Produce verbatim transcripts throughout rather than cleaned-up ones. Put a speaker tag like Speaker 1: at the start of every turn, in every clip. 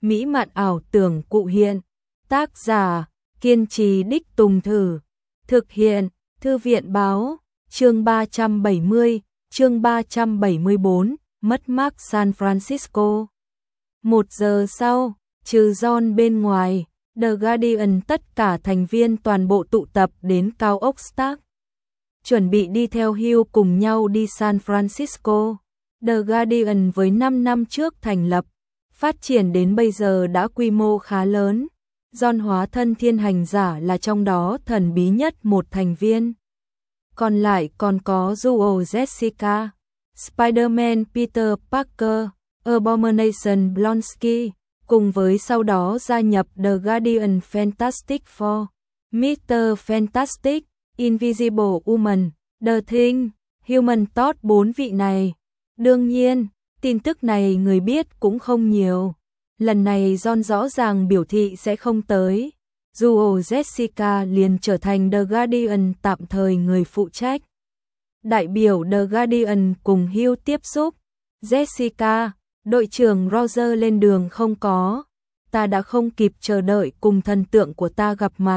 Speaker 1: mỹ mạn ảo tưởng cụ hiện. Tác giả, kiên trì đích tùng thử. Thực hiện, Thư viện báo, chương ba trăm bảy mươi, chương ba trăm bảy mươi bốn, mất mát San Francisco. Một giờ sau, trừ John bên ngoài, The Guardian tất cả thành viên toàn bộ tụ tập đến cao ốc Stark. Chuẩn bị đi theo Hugh cùng nhau đi San Francisco. The Guardian với năm năm trước thành lập, phát triển đến bây giờ đã quy mô khá lớn. John hóa thân thiên hành giả là trong đó thần bí nhất một thành viên. Còn lại còn có Duo Jessica, Spider-Man Peter Parker, Abomination Blonsky, cùng với sau đó gia nhập The Guardian Fantastic Four, mít-tơ Fantastic, Invisible Woman, The Thing, Human Torch. Bốn vị này. Đương nhiên, tin tức này người biết cũng không nhiều. Lần này John rõ ràng biểu thị sẽ không tới. Duo Jessica liền trở thành The Guardian tạm thời người phụ trách. Đại biểu The Guardian cùng Hugh tiếp xúc. Jessica, đội trưởng Roger lên đường không có. Ta đã không kịp chờ đợi cùng thần tượng của ta gặp mặt.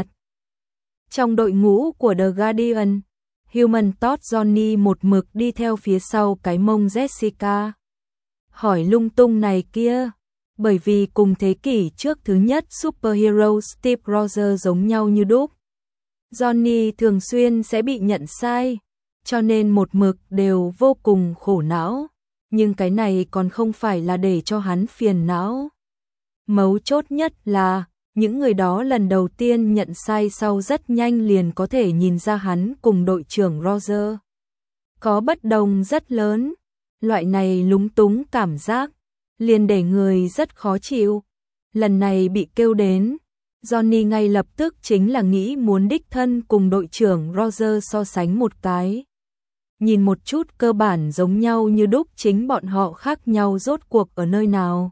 Speaker 1: Trong đội ngũ của The Guardian, Human Torch Johnny một mực đi theo phía sau cái mông Jessica. Hỏi lung tung này kia. Bởi vì cùng thế kỷ trước thứ nhất superhero Steve Rogers giống nhau như đúc. Johnny thường xuyên sẽ bị nhận sai, cho nên một mực đều vô cùng khổ não. Nhưng cái này còn không phải là để cho hắn phiền não. Mấu chốt nhất là, những người đó lần đầu tiên nhận sai sau rất nhanh liền có thể nhìn ra hắn cùng đội trưởng Roger có bất đồng rất lớn. Loại này lúng túng cảm giác liền để người rất khó chịu. Lần này bị kêu đến, Johnny ngay lập tức chính là nghĩ muốn đích thân cùng đội trưởng Roger so sánh một cái. Nhìn một chút cơ bản giống nhau như đúc, chính bọn họ khác nhau rốt cuộc ở nơi nào.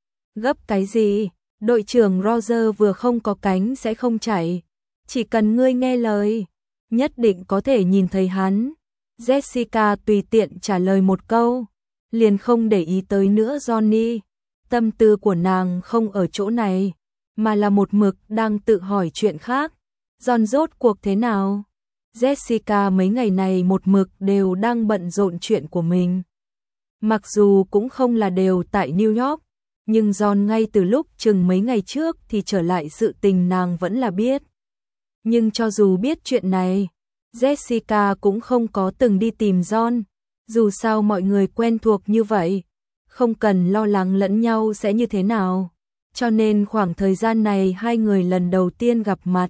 Speaker 1: Gấp cái gì? Đội trưởng Roger vừa không có cánh sẽ không chạy. Chỉ cần ngươi nghe lời, nhất định có thể nhìn thấy hắn. Jessica tùy tiện trả lời một câu, liền không để ý tới nữa Johnny. Tâm tư của nàng không ở chỗ này, mà là một mực đang tự hỏi chuyện khác. John rốt cuộc thế nào? Jessica mấy ngày này một mực đều đang bận rộn chuyện của mình. Mặc dù cũng không là đều tại New York, nhưng John ngay từ lúc chừng mấy ngày trước thì trở lại, sự tình nàng vẫn là biết. Nhưng cho dù biết chuyện này, Jessica cũng không có từng đi tìm John. Dù sao mọi người quen thuộc như vậy, không cần lo lắng lẫn nhau sẽ như thế nào. Cho nên khoảng thời gian này hai người lần đầu tiên gặp mặt.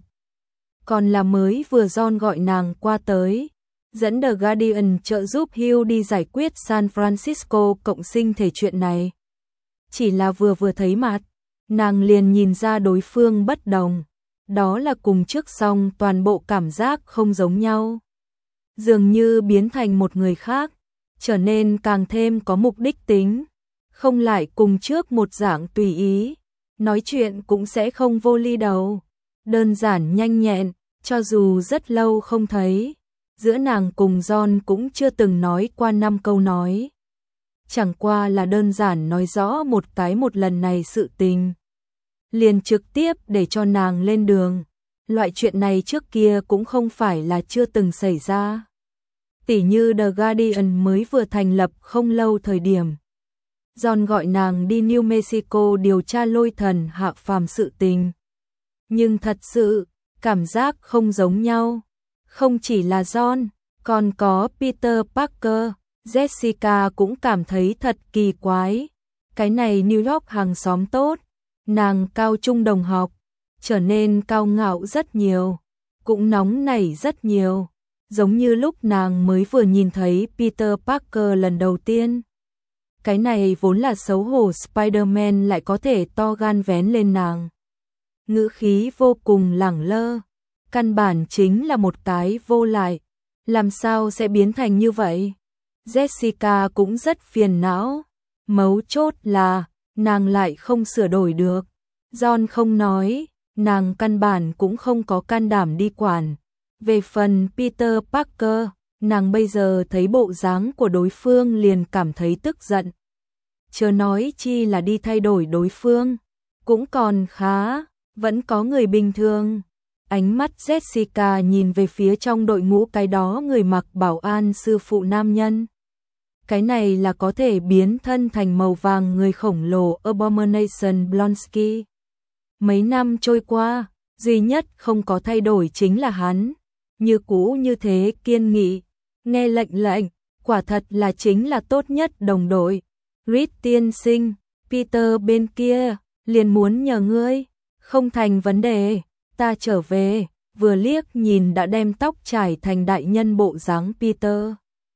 Speaker 1: Còn là mới vừa John gọi nàng qua tới, dẫn The Guardian trợ giúp Hugh đi giải quyết San Francisco cộng sinh thể chuyện này. Chỉ là vừa vừa thấy mặt, nàng liền nhìn ra đối phương bất đồng. Đó là cùng trước xong toàn bộ cảm giác không giống nhau. Dường như biến thành một người khác, trở nên càng thêm có mục đích tính. Không lại cùng trước một dạng tùy ý, nói chuyện cũng sẽ không vô ly đầu. Đơn giản nhanh nhẹn, cho dù rất lâu không thấy. Giữa nàng cùng John cũng chưa từng nói qua năm câu nói. Chẳng qua là đơn giản nói rõ một cái một lần này sự tình. Liền trực tiếp để cho nàng lên đường. Loại chuyện này trước kia cũng không phải là chưa từng xảy ra. Tỉ như The Guardian mới vừa thành lập không lâu thời điểm. John gọi nàng đi New Mexico điều tra lôi thần hạ phàm sự tình. Nhưng thật sự, cảm giác không giống nhau. Không chỉ là John, còn có Peter Parker, Jessica cũng cảm thấy thật kỳ quái. Cái này New York hàng xóm tốt, nàng cao trung đồng học, trở nên cao ngạo rất nhiều, cũng nóng nảy rất nhiều. Giống như lúc nàng mới vừa nhìn thấy Peter Parker lần đầu tiên. Cái này vốn là xấu hổ Spider-Man lại có thể to gan vén lên nàng. Ngữ khí vô cùng lẳng lơ, căn bản chính là một cái vô lại. Làm sao sẽ biến thành như vậy? Jessica cũng rất phiền não. Mấu chốt là, nàng lại không sửa đổi được. John không nói, nàng căn bản cũng không có can đảm đi quản. Về phần Peter Parker, nàng bây giờ thấy bộ dáng của đối phương liền cảm thấy tức giận. Chớ nói chi là đi thay đổi đối phương. Cũng còn khá, vẫn có người bình thường. Ánh mắt Jessica nhìn về phía trong đội ngũ cái đó người mặc bảo an sư phụ nam nhân. Cái này là có thể biến thân thành màu vàng người khổng lồ Abomination Blonsky. Mấy năm trôi qua, duy nhất không có thay đổi chính là hắn. Như cũ như thế kiên nghị, nghe lệnh lệnh, quả thật là chính là tốt nhất đồng đội. Reed tiên sinh, Peter bên kia, liền muốn nhờ ngươi, không thành vấn đề, ta trở về, vừa liếc nhìn đã đem tóc trải thành đại nhân bộ dáng Peter.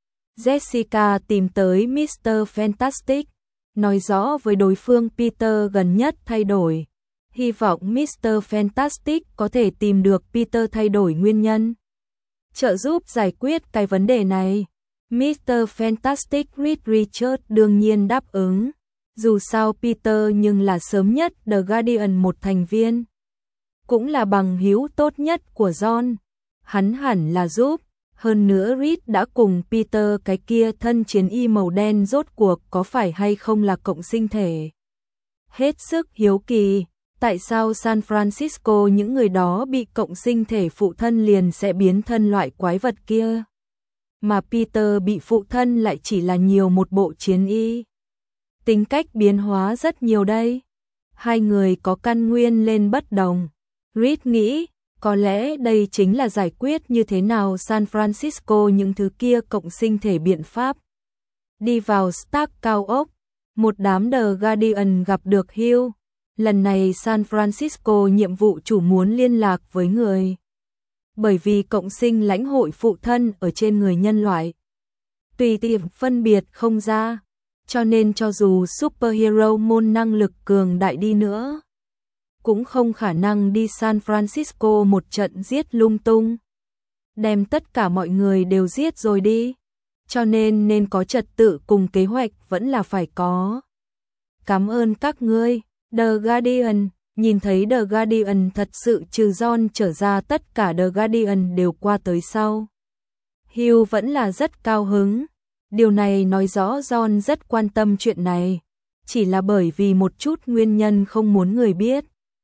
Speaker 1: Jessica tìm tới mít tơ Fantastic, nói rõ với đối phương Peter gần nhất thay đổi. Hy vọng mít tơ Fantastic có thể tìm được Peter thay đổi nguyên nhân, trợ giúp giải quyết cái vấn đề này. mít tơ Fantastic Reed Richards đương nhiên đáp ứng. Dù sao Peter nhưng là sớm nhất The Guardian một thành viên, cũng là bằng hữu tốt nhất của John. Hắn hẳn là giúp. Hơn nữa Reed đã cùng Peter cái kia thân chiến y màu đen rốt cuộc có phải hay không là cộng sinh thể. Hết sức hiếu kỳ, tại sao San Francisco những người đó bị cộng sinh thể phụ thân liền sẽ biến thân loại quái vật kia, mà Peter bị phụ thân lại chỉ là nhiều một bộ chiến y. Tính cách biến hóa rất nhiều đây. Hai người có căn nguyên lên bất đồng. Reed nghĩ, có lẽ đây chính là giải quyết như thế nào San Francisco những thứ kia cộng sinh thể biện pháp. Đi vào Stark cao ốc, một đám The Guardian gặp được Hugh. Lần này San Francisco nhiệm vụ chủ muốn liên lạc với người. Bởi vì cộng sinh lãnh hội phụ thân ở trên người nhân loại, tùy tiện phân biệt không ra, cho nên cho dù superhero môn năng lực cường đại đi nữa, cũng không khả năng đi San Francisco một trận giết lung tung, đem tất cả mọi người đều giết rồi đi, cho nên nên có trật tự cùng kế hoạch vẫn là phải có. Cảm ơn các ngươi, The Guardian. Nhìn thấy The Guardian thật sự trừ John trở ra tất cả The Guardian đều qua tới sau. Hugh vẫn là rất cao hứng. Điều này nói rõ John rất quan tâm chuyện này, chỉ là bởi vì một chút nguyên nhân không muốn người biết.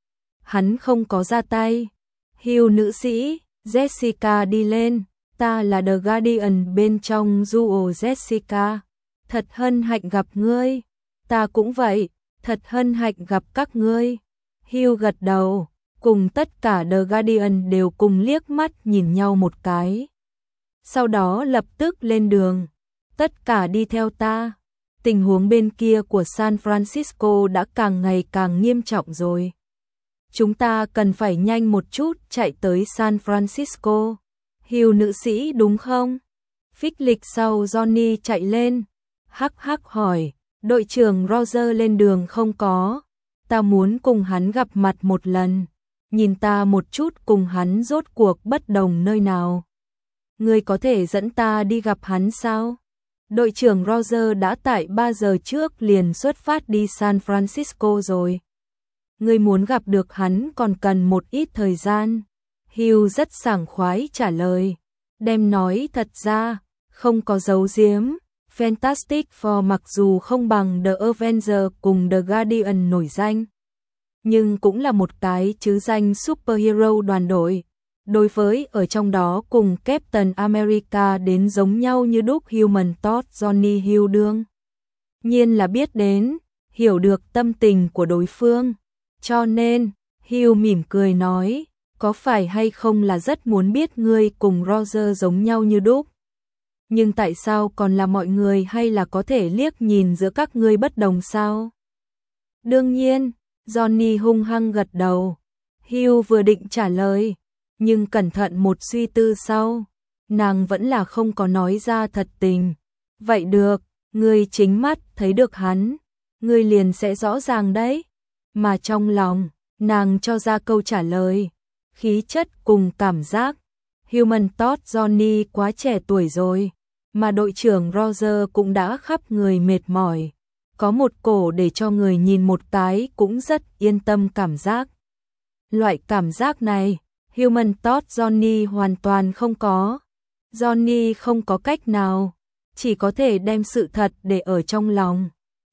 Speaker 1: Hắn không có ra tay. Hugh nữ sĩ, Jessica đi lên, ta là The Guardian bên trong Duo Jessica. Thật hân hạnh gặp ngươi. Ta cũng vậy, thật hân hạnh gặp các ngươi. Hugh gật đầu, cùng tất cả The Guardian đều cùng liếc mắt nhìn nhau một cái. Sau đó lập tức lên đường. Tất cả đi theo ta. Tình huống bên kia của San Francisco đã càng ngày càng nghiêm trọng rồi. Chúng ta cần phải nhanh một chút chạy tới San Francisco. Hugh nữ sĩ đúng không? Phích lịch sau Johnny chạy lên. Hắc hắc hỏi, đội trưởng Roger lên đường không có? Ta muốn cùng hắn gặp mặt một lần. Nhìn ta một chút cùng hắn rốt cuộc bất đồng nơi nào. Ngươi có thể dẫn ta đi gặp hắn sao? Đội trưởng Roger đã tại ba giờ trước liền xuất phát đi San Francisco rồi. Ngươi muốn gặp được hắn còn cần một ít thời gian. Hugh rất sảng khoái trả lời. Đem nói thật ra, không có giấu giếm. Fantastic Four mặc dù không bằng The Avengers cùng The Guardian nổi danh, nhưng cũng là một cái chứ danh superhero đoàn đội. Đối với ở trong đó cùng Captain America đến giống nhau như đúc Human Torch Johnny Hugh đương nhiên là biết đến, hiểu được tâm tình của đối phương. Cho nên, Hugh mỉm cười nói, có phải hay không là rất muốn biết ngươi cùng Roger giống nhau như đúc. Nhưng tại sao còn là mọi người hay là có thể liếc nhìn giữa các ngươi bất đồng sao? Đương nhiên, Johnny hung hăng gật đầu. Hugh vừa định trả lời, nhưng cẩn thận một suy tư sau, nàng vẫn là không có nói ra thật tình. Vậy được, ngươi chính mắt thấy được hắn, ngươi liền sẽ rõ ràng đấy. Mà trong lòng, nàng cho ra câu trả lời, khí chất cùng cảm giác. Human Torch Johnny quá trẻ tuổi rồi, mà đội trưởng Roger cũng đã khắp người mệt mỏi. Có một cổ để cho người nhìn một cái cũng rất yên tâm cảm giác. Loại cảm giác này, Human Torch Johnny hoàn toàn không có. Johnny không có cách nào, chỉ có thể đem sự thật để ở trong lòng.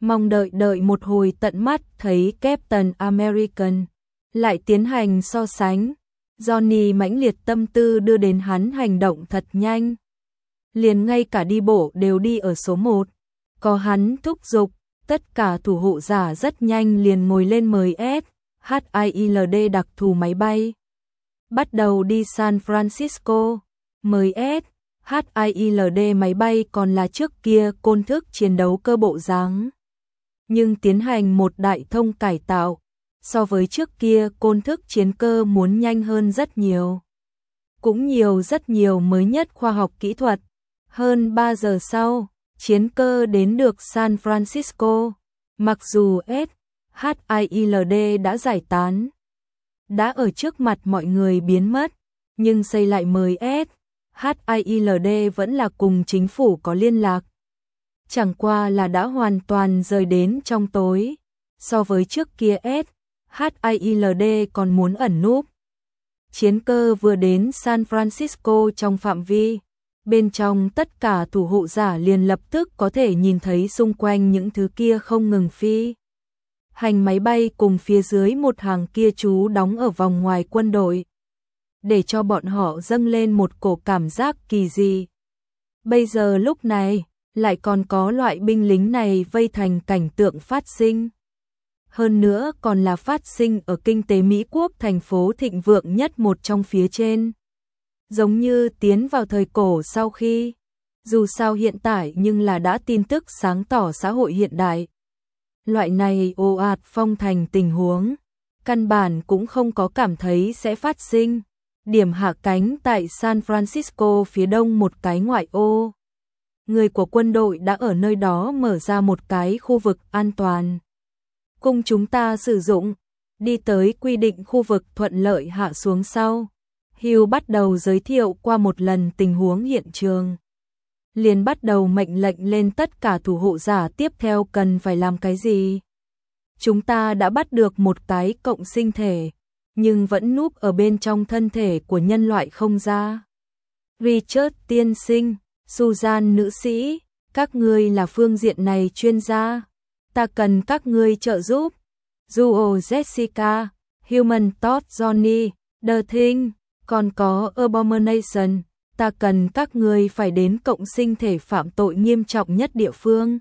Speaker 1: mong đợi đợi một hồi tận mắt thấy Captain American, lại tiến hành so sánh. Johnny mãnh liệt tâm tư đưa đến hắn hành động thật nhanh. Liền ngay cả đi bộ đều đi ở số một. Có hắn thúc giục, tất cả thủ hộ giả rất nhanh liền ngồi lên mười S, hát i lờ đê đặc thù máy bay. Bắt đầu đi San Francisco, mười S, hát i lờ đê máy bay còn là trước kia côn thức chiến đấu cơ bộ dáng. Nhưng tiến hành một đại thông cải tạo, so với trước kia côn thức chiến cơ muốn nhanh hơn rất nhiều. Cũng nhiều rất nhiều mới nhất khoa học kỹ thuật. Hơn ba giờ sau, chiến cơ đến được San Francisco, mặc dù S, hát i lờ đê đã giải tán, đã ở trước mặt mọi người biến mất, nhưng xây lại mười S, hát i lờ đê vẫn là cùng chính phủ có liên lạc. Chẳng qua là đã hoàn toàn rời đến trong tối, so với trước kia S, hát i lờ đê còn muốn ẩn núp. Chiến cơ vừa đến San Francisco trong phạm vi, bên trong tất cả thủ hộ giả liền lập tức có thể nhìn thấy xung quanh những thứ kia không ngừng phi. Hành máy bay cùng phía dưới một hàng kia trú đóng ở vòng ngoài quân đội, để cho bọn họ dâng lên một cổ cảm giác kỳ dị. Bây giờ lúc này, lại còn có loại binh lính này vây thành cảnh tượng phát sinh. Hơn nữa còn là phát sinh ở kinh tế Mỹ quốc thành phố thịnh vượng nhất một trong phía trên. Giống như tiến vào thời cổ sau khi, dù sao hiện tại nhưng là đã tin tức sáng tỏ xã hội hiện đại. Loại này ồ ạt phong thành tình huống, căn bản cũng không có cảm thấy sẽ phát sinh. Điểm hạ cánh tại San Francisco phía đông một cái ngoại ô. Người của quân đội đã ở nơi đó mở ra một cái khu vực an toàn. Cùng chúng ta sử dụng, đi tới quy định khu vực thuận lợi hạ xuống sau. Hugh bắt đầu giới thiệu qua một lần tình huống hiện trường. Liền bắt đầu mệnh lệnh lên tất cả thủ hộ giả tiếp theo cần phải làm cái gì. Chúng ta đã bắt được một cái cộng sinh thể, nhưng vẫn núp ở bên trong thân thể của nhân loại không ra. Richard tiên sinh, Susan nữ sĩ, các ngươi là phương diện này chuyên gia. Ta cần các ngươi trợ giúp. Duo Jessica, Human Todd Johnny, The Thing, còn có Abomination. Ta cần các ngươi phải đến cộng sinh thể phạm tội nghiêm trọng nhất địa phương.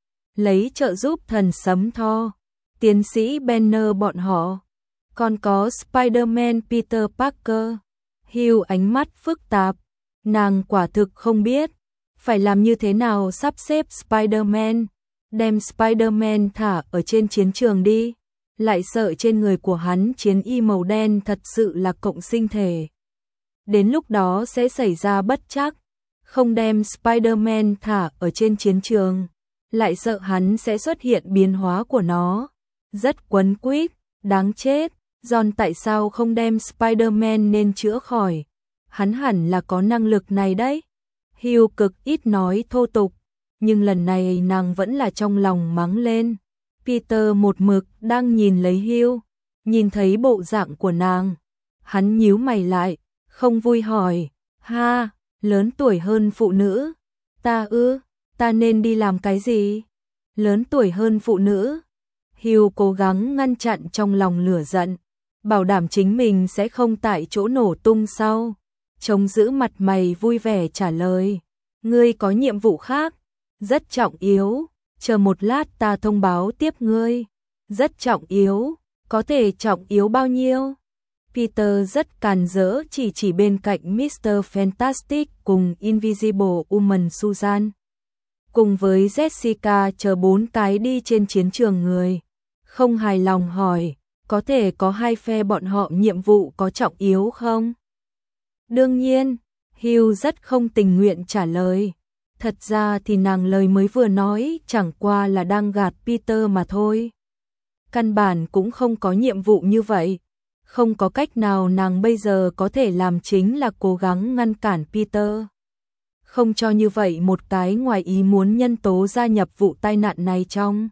Speaker 1: Lấy trợ giúp thần sấm Thor, tiến sĩ Banner bọn họ. Còn có Spider-Man Peter Parker. Hugh ánh mắt phức tạp. Nàng quả thực không biết phải làm như thế nào sắp xếp Spider-Man. Đem Spider-Man thả ở trên chiến trường đi. Lại sợ trên người của hắn chiến y màu đen thật sự là cộng sinh thể. Đến lúc đó sẽ xảy ra bất trắc. Không đem Spider-Man thả ở trên chiến trường, lại sợ hắn sẽ xuất hiện biến hóa của nó. Rất quấn quýt, đáng chết. John tại sao không đem Spider-Man nên chữa khỏi? Hắn hẳn là có năng lực này đấy. Hugh cực ít nói thô tục, nhưng lần này nàng vẫn là trong lòng mắng lên. Peter một mực đang nhìn lấy Hugh, nhìn thấy bộ dạng của nàng. Hắn nhíu mày lại, không vui hỏi, ha, lớn tuổi hơn phụ nữ. Ta ư, ta nên đi làm cái gì? Lớn tuổi hơn phụ nữ. Hugh cố gắng ngăn chặn trong lòng lửa giận, bảo đảm chính mình sẽ không tại chỗ nổ tung sau. Chống giữ mặt mày vui vẻ trả lời, ngươi có nhiệm vụ khác, rất trọng yếu, chờ một lát ta thông báo tiếp ngươi. Rất trọng yếu, có thể trọng yếu bao nhiêu? Peter rất càn rỡ chỉ chỉ bên cạnh mít tơ Fantastic cùng Invisible Woman Susan. Cùng với Jessica chờ bốn cái đi trên chiến trường người. Không hài lòng hỏi, có thể có hai phe bọn họ nhiệm vụ có trọng yếu không? Đương nhiên, Hugh rất không tình nguyện trả lời. Thật ra thì nàng lời mới vừa nói chẳng qua là đang gạt Peter mà thôi. Căn bản cũng không có nhiệm vụ như vậy. Không có cách nào nàng bây giờ có thể làm chính là cố gắng ngăn cản Peter. Không cho như vậy một cái ngoài ý muốn nhân tố gia nhập vụ tai nạn này trong.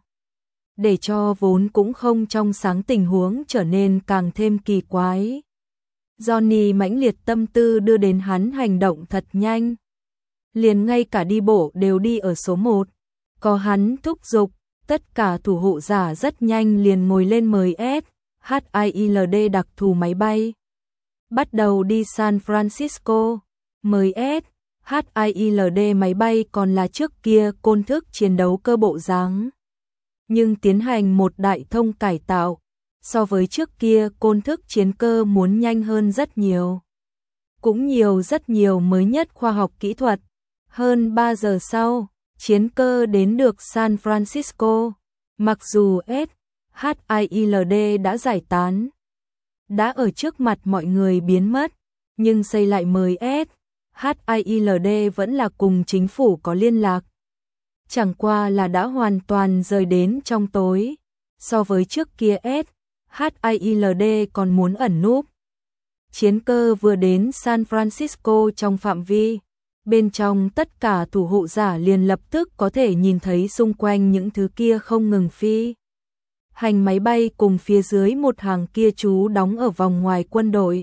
Speaker 1: Để cho vốn cũng không trong sáng tình huống trở nên càng thêm kỳ quái. Johnny mãnh liệt tâm tư đưa đến hắn hành động thật nhanh. Liền ngay cả đi bộ đều đi ở số một. Có hắn thúc giục, Tất cả thủ hộ giả rất nhanh liền ngồi lên mười S hát i lờ đê đặc thù máy bay. Bắt đầu đi San Francisco. mười S hát i lờ đê máy bay còn là trước kia côn thức chiến đấu cơ bộ dáng, nhưng tiến hành một đại thông cải tạo. So với trước kia côn thức chiến cơ muốn nhanh hơn rất nhiều. Cũng nhiều rất nhiều mới nhất khoa học kỹ thuật. Hơn ba giờ sau, chiến cơ đến được San Francisco. Mặc dù S hát i lờ đê đã giải tán, đã ở trước mặt mọi người biến mất, nhưng xây lại mười S hát i lờ đê vẫn là cùng chính phủ có liên lạc. Chẳng qua là đã hoàn toàn rời đến trong tối. So với trước kia S hát i lờ đê còn muốn ẩn núp. Chiến cơ vừa đến San Francisco trong phạm vi, bên trong tất cả thủ hộ giả liền lập tức có thể nhìn thấy xung quanh những thứ kia không ngừng phi hành máy bay cùng phía dưới một hàng kia trú đóng ở vòng ngoài quân đội,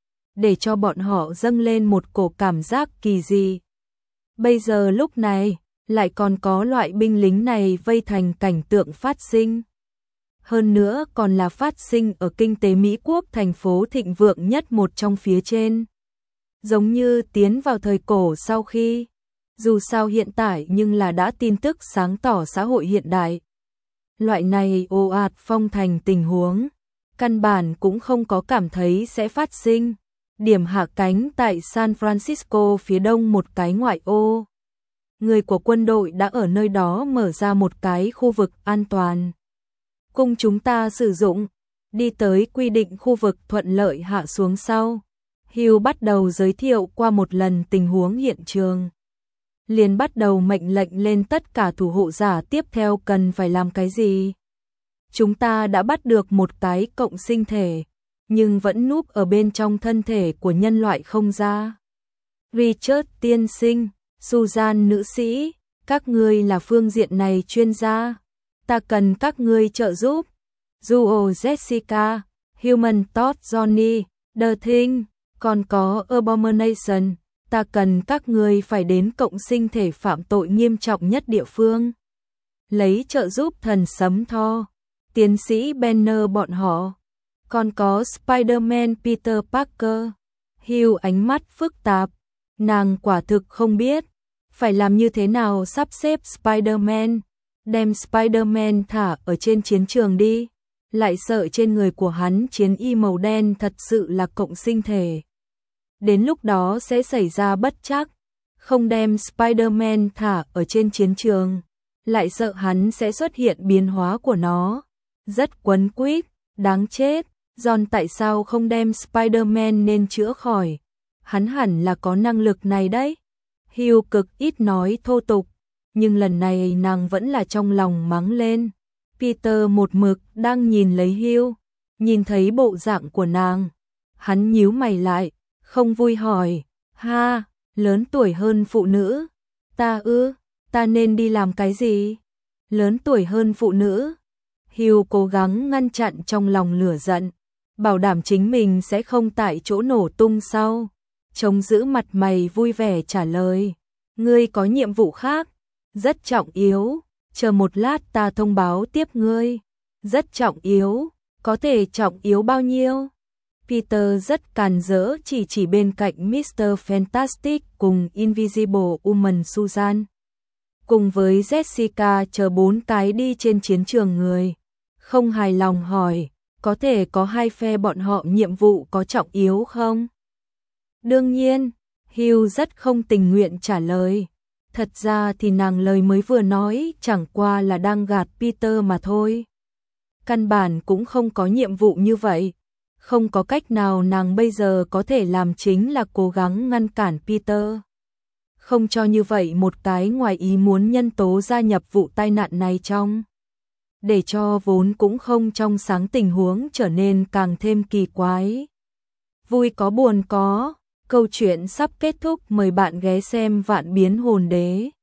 Speaker 1: để cho bọn họ dâng lên một cổ cảm giác kỳ dị. Bây giờ lúc này, lại còn có loại binh lính này vây thành cảnh tượng phát sinh. Hơn nữa còn là phát sinh ở kinh tế Mỹ quốc thành phố thịnh vượng nhất một trong phía trên. Giống như tiến vào thời cổ sau khi, dù sao hiện tại nhưng là đã tin tức sáng tỏ xã hội hiện đại. Loại này ồ ạt phong thành tình huống, căn bản cũng không có cảm thấy sẽ phát sinh. Điểm hạ cánh tại San Francisco phía đông một cái ngoại ô. Người của quân đội đã ở nơi đó mở ra một cái khu vực an toàn. Cùng chúng ta sử dụng, đi tới quy định khu vực thuận lợi hạ xuống sau. Hugh bắt đầu giới thiệu qua một lần tình huống hiện trường. Liền bắt đầu mệnh lệnh lên tất cả thủ hộ giả tiếp theo cần phải làm cái gì. Chúng ta đã bắt được một cái cộng sinh thể, nhưng vẫn núp ở bên trong thân thể của nhân loại không ra. Richard tiên sinh, Susan nữ sĩ, các ngươi là phương diện này chuyên gia. Ta cần các ngươi trợ giúp. Duo Jessica, Human Todd Johnny, The Thing, còn có Abomination. Ta cần các ngươi phải đến cộng sinh thể phạm tội nghiêm trọng nhất địa phương. Lấy trợ giúp thần sấm Thor, tiến sĩ Banner bọn họ. Còn có Spider-Man Peter Parker. Hugh ánh mắt phức tạp. Nàng quả thực không biết phải làm như thế nào sắp xếp Spider-Man. Đem Spider-Man thả ở trên chiến trường đi. Lại sợ trên người của hắn chiến y màu đen thật sự là cộng sinh thể. Đến lúc đó sẽ xảy ra bất trắc. Không đem Spider-Man thả ở trên chiến trường, lại sợ hắn sẽ xuất hiện biến hóa của nó. Rất quấn quýt, đáng chết. John tại sao không đem Spider-Man nên chữa khỏi? Hắn hẳn là có năng lực này đấy. Hugh cực ít nói thô tục, nhưng lần này nàng vẫn là trong lòng mắng lên. Peter một mực đang nhìn lấy Hugh, nhìn thấy bộ dạng của nàng. Hắn nhíu mày lại, không vui hỏi, ha, lớn tuổi hơn phụ nữ. Ta ư, ta nên đi làm cái gì? Lớn tuổi hơn phụ nữ. Hugh cố gắng ngăn chặn trong lòng lửa giận, bảo đảm chính mình sẽ không tại chỗ nổ tung sau. Trông giữ mặt mày vui vẻ trả lời, ngươi có nhiệm vụ khác, rất trọng yếu, chờ một lát ta thông báo tiếp ngươi. Rất trọng yếu, có thể trọng yếu bao nhiêu? Peter rất càn rỡ chỉ chỉ bên cạnh mít tơ Fantastic cùng Invisible Woman Susan. Cùng với Jessica chờ bốn cái đi trên chiến trường người. Không hài lòng hỏi, có thể có hai phe bọn họ nhiệm vụ có trọng yếu không? Đương nhiên, Hugh rất không tình nguyện trả lời. Thật ra thì nàng lời mới vừa nói chẳng qua là đang gạt Peter mà thôi. Căn bản cũng không có nhiệm vụ như vậy. Không có cách nào nàng bây giờ có thể làm chính là cố gắng ngăn cản Peter. Không cho như vậy một cái ngoài ý muốn nhân tố gia nhập vụ tai nạn này trong. Để cho vốn cũng không trong sáng tình huống trở nên càng thêm kỳ quái. Vui có buồn có, câu chuyện sắp kết thúc, mời bạn ghé xem Vạn Biến Hồn Đế.